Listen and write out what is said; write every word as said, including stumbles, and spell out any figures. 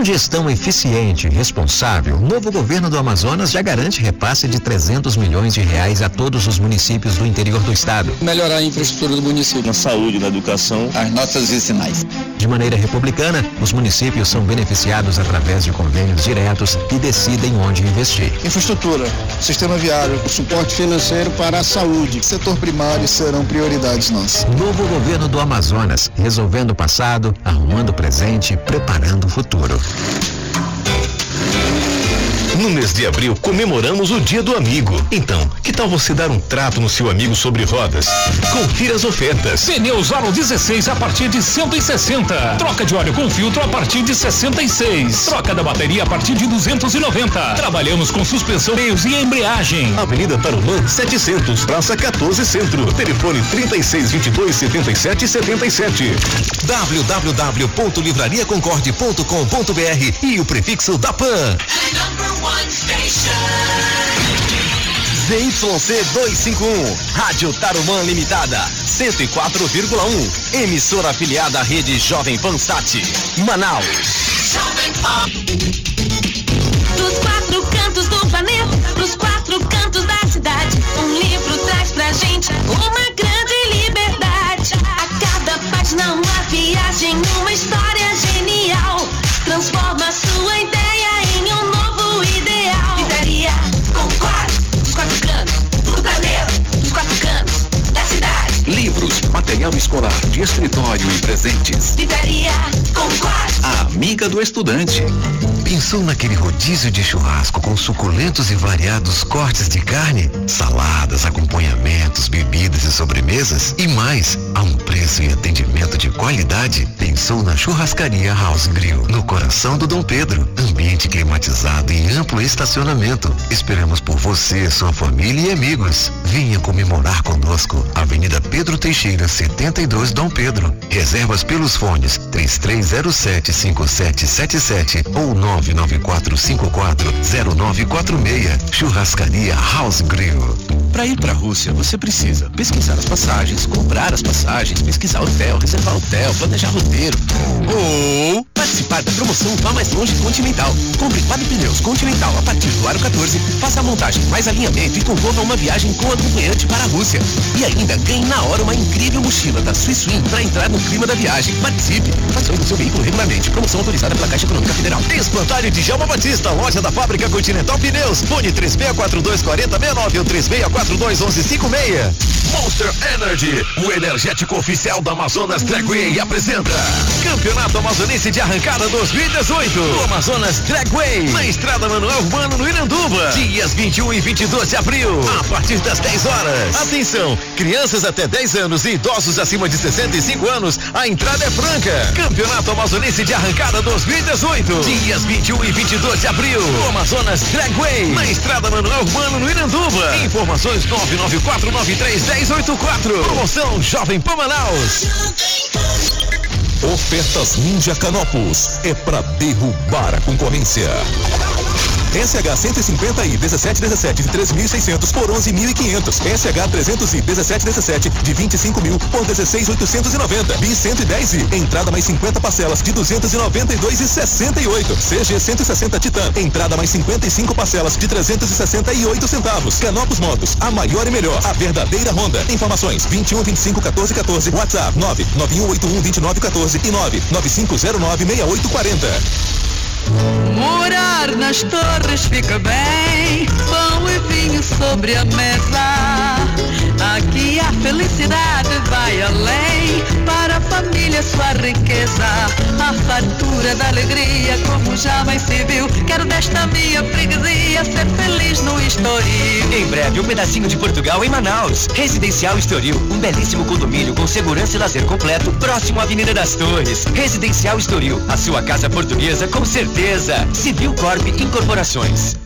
Com gestão eficiente e responsável, o novo governo do Amazonas já garante repasse de trezentos milhões de reais a todos os municípios do interior do estado. Melhorar a infraestrutura do município, na saúde, na educação, as notas vicinais. De maneira republicana, os municípios são beneficiados através de convênios diretos que decidem onde investir. Infraestrutura, sistema viário, suporte financeiro para a saúde, setor primário serão prioridades nossas. Novo governo do Amazonas, resolvendo o passado, arrumando o presente, preparando o futuro. No mês de abril, comemoramos o Dia do Amigo. Então, que tal você dar um trato no seu amigo sobre rodas? Confira as ofertas. Pneus Aro dezesseis a partir de cento e sessenta. Troca de óleo com filtro a partir de sessenta e seis. Troca da bateria a partir de duzentos e noventa. Trabalhamos com suspensão, freios e embreagem. Avenida Tarumã, setecentos, Praça quatorze Centro. Telefone trinta e seis, vinte e dois, setenta e sete, setenta e sete. w w w ponto livraria concorde ponto com ponto b r e o prefixo da P A N. Z Y C duzentos e cinquenta e um, Rádio Tarumã Limitada, cento e quatro vírgula um, emissora afiliada à rede Jovem Pan Sat, Manaus. Jovem Pan. Dos quatro cantos do planeta, dos quatro cantos da cidade, um livro traz pra gente uma grande liberdade. A cada página uma viagem, uma história genial, transforma a sua ideia em um novo ideal. Livraria Concorde, dos quatro cantos do planeta, dos quatro cantos da cidade. Livros, material escolar, de escritório e presentes. Livraria Concorde, a amiga do estudante. Pensou naquele rodízio de churrasco com suculentos e variados cortes de carne, saladas, acompanhamentos, bebidas e sobremesas e mais, a um preço e atendimento de qualidade? Pensou na Churrascaria House Grill, no coração do Dom Pedro, ambiente climatizado e amplo estacionamento. Esperamos por você, sua família e amigos. Venha comemorar conosco. Avenida Pedro Teixeira, setenta e dois, Dom Pedro. Reservas pelos fones três três zero sete, cinco sete sete sete ou nove nove quatro cinco quatro zero nove quatro seis. Churrascaria House Grill. Para ir para a Rússia, você precisa pesquisar as passagens, comprar as passagens, pesquisar hotel, reservar hotel, planejar roteiro. Ou participar da promoção Vá Mais Longe Continental. Compre quatro pneus Continental a partir do aro quatorze, faça a montagem mais alinhamento e concorra a uma viagem com acompanhante para a Rússia. E ainda ganhe na hora uma incrível mochila da Swiss Swim para entrar no clima da viagem. Participe! Faça do seu veículo regularmente. Promoção autorizada pela Caixa Econômica Federal. Espantalho de Djalma Batista, loja da Fábrica Continental Pneus. Fone três seis quatro dois quatro zero seis nove ou três seis quatro dois um um cinco seis. Monster Energy, o energético oficial da Amazonas Dragway, apresenta Campeonato Amazonense de Arrancada dois mil e dezoito. O Amazonas Dragway, na Estrada Manuel Urbano, no Iranduba. Dias vinte e um e vinte e dois de abril, a partir das dez horas. Atenção, crianças até dez anos e idosos acima de sessenta e cinco anos, a entrada é franca. Campeonato Amazonense de Arrancada dois mil e dezoito. Dias vinte e um e vinte e dois de abril, o Amazonas Dragway, na Estrada Manuel Urbano, no Iranduba. Informações nove nove quatro nove três um zero oito quatro. Promoção Jovem Pan Manaus. Ofertas Ninja Canopus é para derrubar a concorrência. S H cento e cinquenta i dezessete dezessete de treze mil e seiscentos por onze mil e quinhentos. S H trezentos i dezessete dezessete de vinte e cinco mil por dezesseis mil oitocentos e noventa. B I cento e dez i, entrada mais cinquenta parcelas de duzentos e noventa e dois reais e sessenta e oito. C G cento e sessenta Titan, entrada mais cinquenta e cinco parcelas de trezentos e sessenta e oito centavos. Canopus Motos, a maior e melhor, a verdadeira Honda. Informações vinte e um, vinte e cinco, quatorze, quatorze. WhatsApp nove nove um oito um, dois nove um quatro e nove nove cinco zero nove, seis oito quatro zero. Morar nas torres fica bem, pão e vinho sobre a mesa. Aqui a felicidade vai além, para a família sua riqueza. A fartura da alegria como jamais se viu. Quero desta minha freguesia ser feliz no Estoril. Em breve um pedacinho de Portugal em Manaus. Residencial Estoril, um belíssimo condomínio com segurança e lazer completo, próximo à Avenida das Torres. Residencial Estoril, a sua casa portuguesa com certeza. Civil Corp Incorporações.